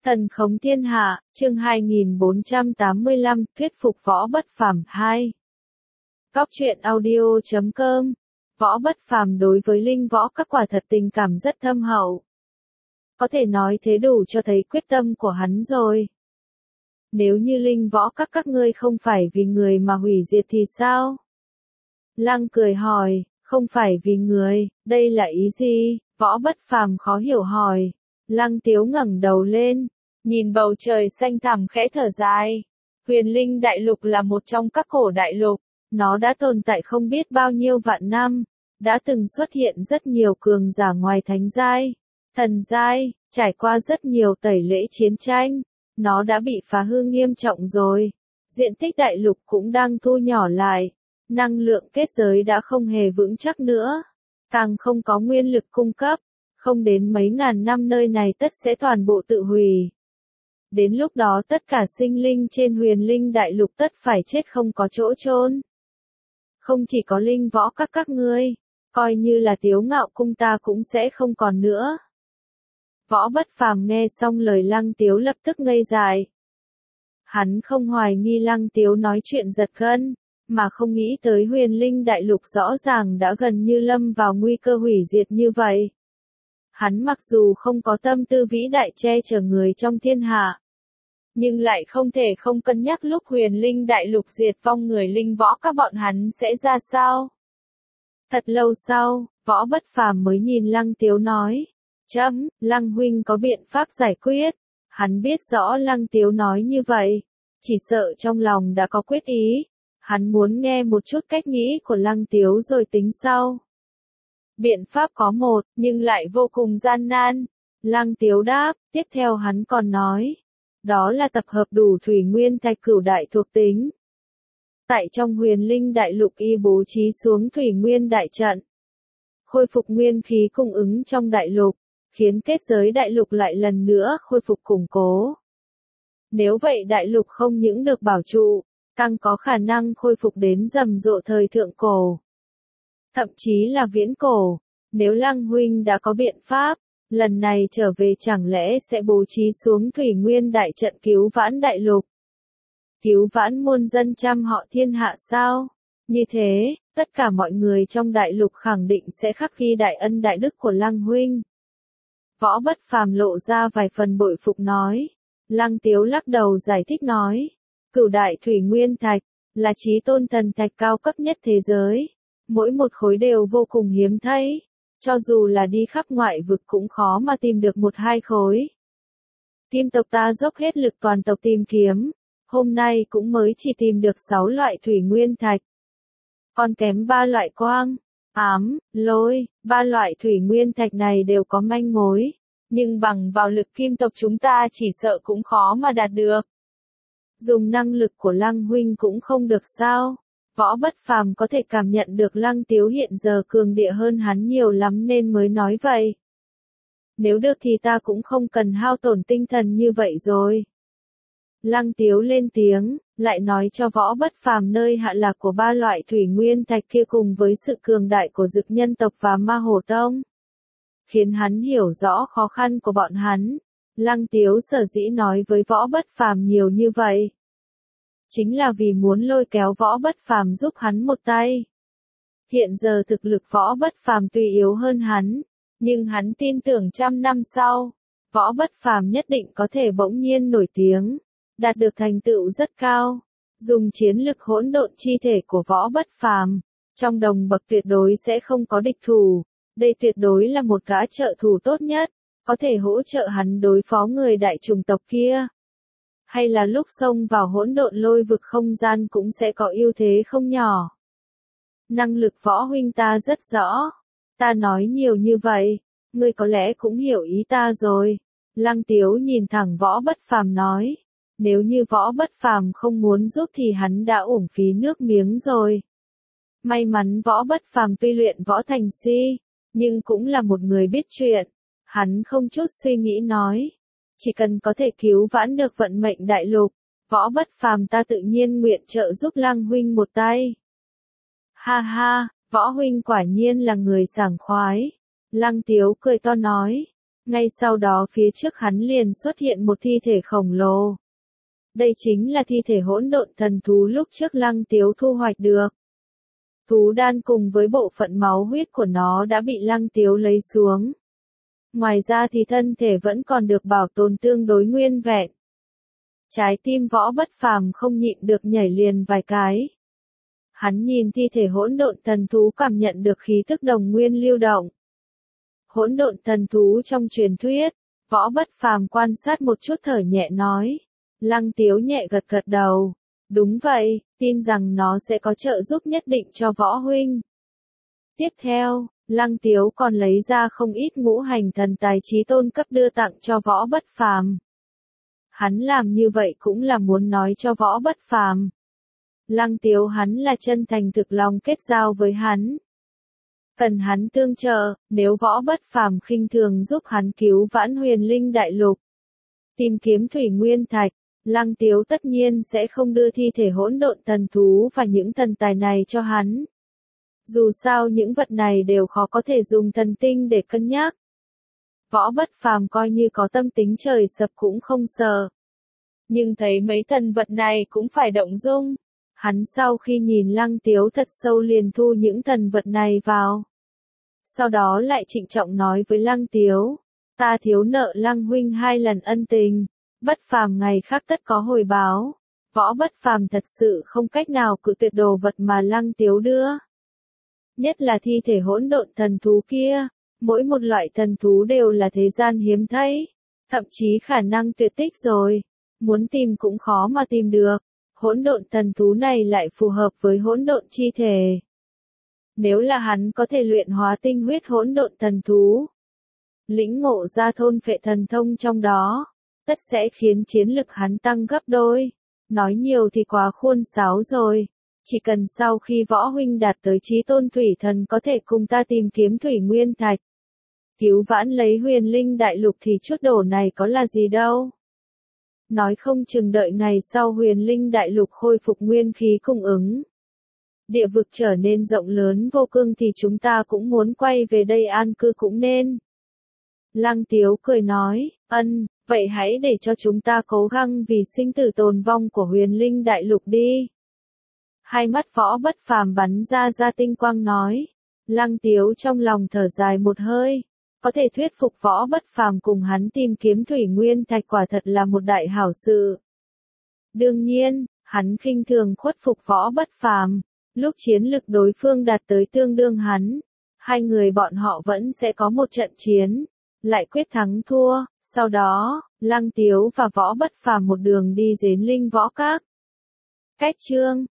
Thần khống thiên hạ, chương 2485, thuyết phục Võ Bất Phàm 2. Góc truyện audio.com. Võ Bất Phàm đối với Linh Võ Các quả thật tình cảm rất thâm hậu. Có thể nói thế đủ cho thấy quyết tâm của hắn rồi. Nếu như Linh Võ các ngươi không phải vì người mà hủy diệt thì sao? Lăng cười hỏi, không phải vì người, đây là ý gì? Võ Bất Phàm khó hiểu hỏi. Lăng Tiếu ngẩng đầu lên, nhìn bầu trời xanh thẳm khẽ thở dài. Huyền Linh Đại Lục là một trong các cổ đại lục, nó đã tồn tại không biết bao nhiêu vạn năm, đã từng xuất hiện rất nhiều cường giả ngoài thánh giai, thần giai, trải qua rất nhiều tẩy lễ chiến tranh, nó đã bị phá hư nghiêm trọng rồi. Diện tích đại lục cũng đang thu nhỏ lại, năng lượng kết giới đã không hề vững chắc nữa, càng không có nguyên lực cung cấp. Không đến mấy ngàn năm nơi này tất sẽ toàn bộ tự hủy. Đến lúc đó tất cả sinh linh trên Huyền Linh Đại Lục tất phải chết không có chỗ chôn. Không chỉ có Linh Võ các ngươi, coi như là Tiếu Ngạo Cung ta cũng sẽ không còn nữa. Võ Bất Phàm nghe xong lời Lăng Tiếu lập tức ngây dại. Hắn không hoài nghi Lăng Tiếu nói chuyện giật gân, mà không nghĩ tới Huyền Linh Đại Lục rõ ràng đã gần như lâm vào nguy cơ hủy diệt như vậy. Hắn mặc dù không có tâm tư vĩ đại che chở người trong thiên hạ, nhưng lại không thể không cân nhắc lúc Huyền Linh Đại Lục diệt vong người Linh Võ các bọn hắn sẽ ra sao. Thật lâu sau, Võ Bất Phàm mới nhìn Lăng Tiếu nói, Lăng huynh có biện pháp giải quyết. Hắn biết rõ Lăng Tiếu nói như vậy, chỉ sợ trong lòng đã có quyết ý, hắn muốn nghe một chút cách nghĩ của Lăng Tiếu rồi tính sau. Biện pháp có một, nhưng lại vô cùng gian nan. Lăng Tiếu đáp, tiếp theo hắn còn nói. Đó là tập hợp đủ thủy nguyên thạch cửu đại thuộc tính. Tại trong Huyền Linh Đại Lục y bố trí xuống thủy nguyên đại trận. Khôi phục nguyên khí cung ứng trong đại lục, khiến kết giới đại lục lại lần nữa khôi phục củng cố. Nếu vậy đại lục không những được bảo trụ, càng có khả năng khôi phục đến rầm rộ thời thượng cổ. Thậm chí là viễn cổ, nếu Lăng huynh đã có biện pháp, lần này trở về chẳng lẽ sẽ bố trí xuống thủy nguyên đại trận cứu vãn đại lục? Cứu vãn muôn dân trăm họ thiên hạ sao? Như thế, tất cả mọi người trong đại lục khẳng định sẽ khắc ghi đại ân đại đức của Lăng huynh. Võ Bất Phàm lộ ra vài phần bội phục nói. Lăng Tiếu lắc đầu giải thích nói, cửu đại thủy nguyên thạch, là chí tôn thần thạch cao cấp nhất thế giới. Mỗi một khối đều vô cùng hiếm thấy, cho dù là đi khắp ngoại vực cũng khó mà tìm được một hai khối. Kim tộc ta dốc hết lực toàn tộc tìm kiếm, hôm nay cũng mới chỉ tìm được 6 loại thủy nguyên thạch. Còn kém 3 loại quang, ám, lôi, 3 loại thủy nguyên thạch này đều có manh mối, nhưng bằng vào lực kim tộc chúng ta chỉ sợ cũng khó mà đạt được. Dùng năng lực của Lăng huynh cũng không được sao? Võ Bất Phàm có thể cảm nhận được Lăng Tiếu hiện giờ cường địa hơn hắn nhiều lắm nên mới nói vậy. Nếu được thì ta cũng không cần hao tổn tinh thần như vậy rồi. Lăng Tiếu lên tiếng, lại nói cho Võ Bất Phàm nơi hạ lạc của 3 loại thủy nguyên thạch kia cùng với sự cường đại của Dực Nhân tộc và Ma Hổ Tông, khiến hắn hiểu rõ khó khăn của bọn hắn. Lăng Tiếu sở dĩ nói với Võ Bất Phàm nhiều như vậy, chính là vì muốn lôi kéo Võ Bất Phàm giúp hắn một tay. Hiện giờ thực lực Võ Bất Phàm tuy yếu hơn hắn, nhưng hắn tin tưởng 100 năm sau, Võ Bất Phàm nhất định có thể bỗng nhiên nổi tiếng, đạt được thành tựu rất cao. Dùng chiến lực hỗn độn chi thể của Võ Bất Phàm, trong đồng bậc tuyệt đối sẽ không có địch thủ. Đây tuyệt đối là một gã trợ thủ tốt nhất, có thể hỗ trợ hắn đối phó người đại chủng tộc kia. Hay là lúc xông vào hỗn độn lôi vực không gian cũng sẽ có ưu thế không nhỏ. Năng lực Võ huynh ta rất rõ. Ta nói nhiều như vậy, ngươi có lẽ cũng hiểu ý ta rồi. Lăng Tiếu nhìn thẳng Võ Bất Phàm nói. Nếu như Võ Bất Phàm không muốn giúp thì hắn đã uổng phí nước miếng rồi. May mắn Võ Bất Phàm tuy luyện võ thành si, nhưng cũng là một người biết chuyện. Hắn không chút suy nghĩ nói. Chỉ cần có thể cứu vãn được vận mệnh đại lục, Võ Bất Phàm ta tự nhiên nguyện trợ giúp Lăng huynh một tay. Ha ha, Võ huynh quả nhiên là người sảng khoái. Lăng Tiếu cười to nói. Ngay sau đó phía trước hắn liền xuất hiện một thi thể khổng lồ. Đây chính là thi thể hỗn độn thần thú lúc trước Lăng Tiếu thu hoạch được. Thú đan cùng với bộ phận máu huyết của nó đã bị Lăng Tiếu lấy xuống. Ngoài ra thì thân thể vẫn còn được bảo tồn tương đối nguyên vẹn. Trái tim Võ Bất Phàm không nhịn được nhảy liền vài cái. Hắn nhìn thi thể hỗn độn thần thú cảm nhận được khí tức đồng nguyên lưu động. Hỗn độn thần thú trong truyền thuyết, Võ Bất Phàm quan sát một chút thở nhẹ nói. Lăng Tiếu nhẹ gật gật đầu. Đúng vậy, tin rằng nó sẽ có trợ giúp nhất định cho Võ huynh. Tiếp theo, Lăng Tiếu còn lấy ra không ít ngũ hành thần tài chí tôn cấp đưa tặng cho Võ Bất Phàm. Hắn làm như vậy cũng là muốn nói cho Võ Bất Phàm. Lăng Tiếu hắn là chân thành thực lòng kết giao với hắn. Cần hắn tương trợ, nếu Võ Bất Phàm khinh thường giúp hắn cứu vãn Huyền Linh Đại Lục, tìm kiếm thủy nguyên thạch, Lăng Tiếu tất nhiên sẽ không đưa thi thể hỗn độn thần thú và những thần tài này cho hắn. Dù sao những vật này đều khó có thể dùng thần tinh để cân nhắc. Võ Bất Phàm coi như có tâm tính trời sập cũng không sợ. Nhưng thấy mấy thần vật này cũng phải động dung. Hắn sau khi nhìn Lăng Tiếu thật sâu liền thu những thần vật này vào. Sau đó lại trịnh trọng nói với Lăng Tiếu. Ta thiếu nợ Lăng huynh 2 lần ân tình. Bất Phàm ngày khác tất có hồi báo. Võ Bất Phàm thật sự không cách nào cự tuyệt đồ vật mà Lăng Tiếu đưa. Nhất là thi thể hỗn độn thần thú kia. Mỗi một loại thần thú đều là thế gian hiếm thấy. Thậm chí khả năng tuyệt tích rồi. Muốn tìm cũng khó mà tìm được. Hỗn độn thần thú này lại phù hợp với hỗn độn chi thể. Nếu là hắn có thể luyện hóa tinh huyết hỗn độn thần thú, lĩnh ngộ ra thôn phệ thần thông trong đó, tất sẽ khiến chiến lực hắn tăng gấp đôi. Nói nhiều thì quá khuôn sáo rồi. Chỉ cần sau khi Võ huynh đạt tới chí tôn thủy thần có thể cùng ta tìm kiếm thủy nguyên thạch, cứu vãn lấy Huyền Linh Đại Lục thì chút đổ này có là gì đâu. Nói không chừng đợi ngày sau Huyền Linh Đại Lục khôi phục nguyên khí cung ứng, địa vực trở nên rộng lớn vô cùng thì chúng ta cũng muốn quay về đây an cư cũng nên. Lăng Tiếu cười nói, vậy hãy để cho chúng ta cố gắng vì sinh tử tồn vong của Huyền Linh Đại Lục đi. Hai mắt Võ Bất Phàm bắn ra tinh quang nói. Lăng Tiếu trong lòng thở dài một hơi. Có thể thuyết phục Võ Bất Phàm cùng hắn tìm kiếm thủy nguyên thạch quả thật là một đại hảo sự. Đương nhiên, hắn khinh thường khuất phục Võ Bất Phàm. Lúc chiến lực đối phương đạt tới tương đương hắn, hai người bọn họ vẫn sẽ có một trận chiến, lại quyết thắng thua. Sau đó, Lăng Tiếu và Võ Bất Phàm một đường đi đến Linh Võ Các. Cách chương